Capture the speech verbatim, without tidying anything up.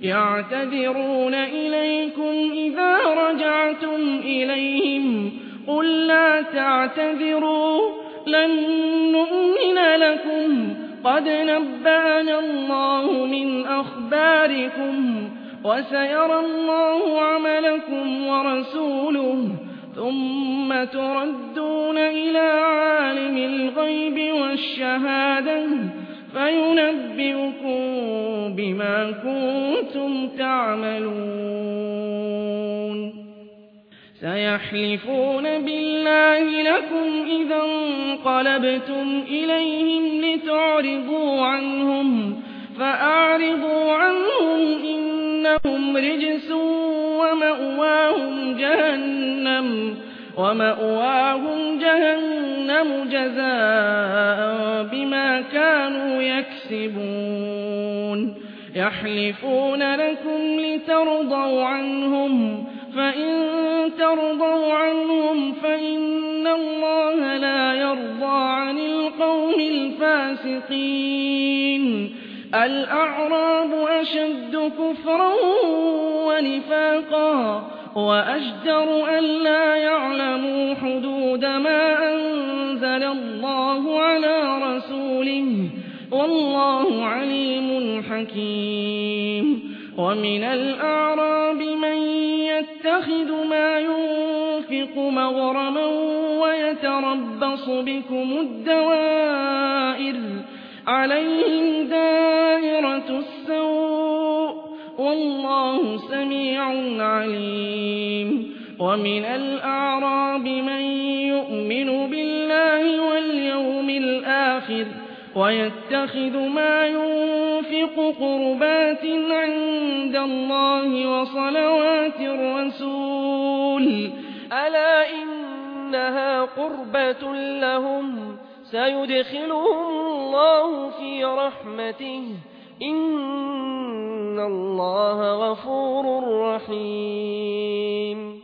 يعتذرون إليكم إذا رجعتم إليهم قل لا تعتذروا لن نؤمن لكم قد نبأنا الله من أخباركم وسيرى الله عملكم ورسوله ثم تردون إلى عالم الغيب والشهادة فينبئكم بما كنتم تعملون سيحلفون بالله لكم إذا انقلبتم إليهم لتعرضوا عنهم فأعرضوا عنهم إنهم رجس ومأواهم جهنم ومأواهم جهنم جزاء بما كانوا يكسبون يحلفون لكم لترضوا عنهم فإن ترضوا عنهم فإن الله لا يرضى عن القوم الفاسقين الأعراب أشد كفرا ونفاقا وأجدر ألا يعلموا حدود ما أنزل الله على رسوله والله عليم حكيم ومن الأعراب من يتخذ ما ينفق مغرما ويتربص بكم الدوائر عليهم دائرة السوء والله سميع عليم ومن الأعراب من يؤمن بالله واليوم الآخر ويتخذ ما ينفق قربات عند الله وصلوات الرسول ألا إنها قربة لهم سيدخلهم الله في رحمته إن الله غفور رحيم